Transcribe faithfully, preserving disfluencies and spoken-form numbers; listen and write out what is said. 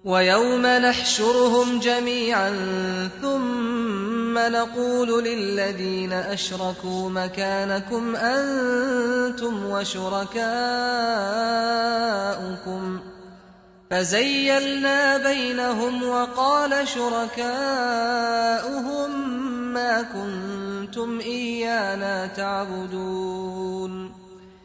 ويوم نحشرهم جميعا ثم نقول للذين أشركوا مكانكم أنتم وشركاؤكم فزيلنا بينهم وقال شركاؤهم ما كنتم إيانا تعبدون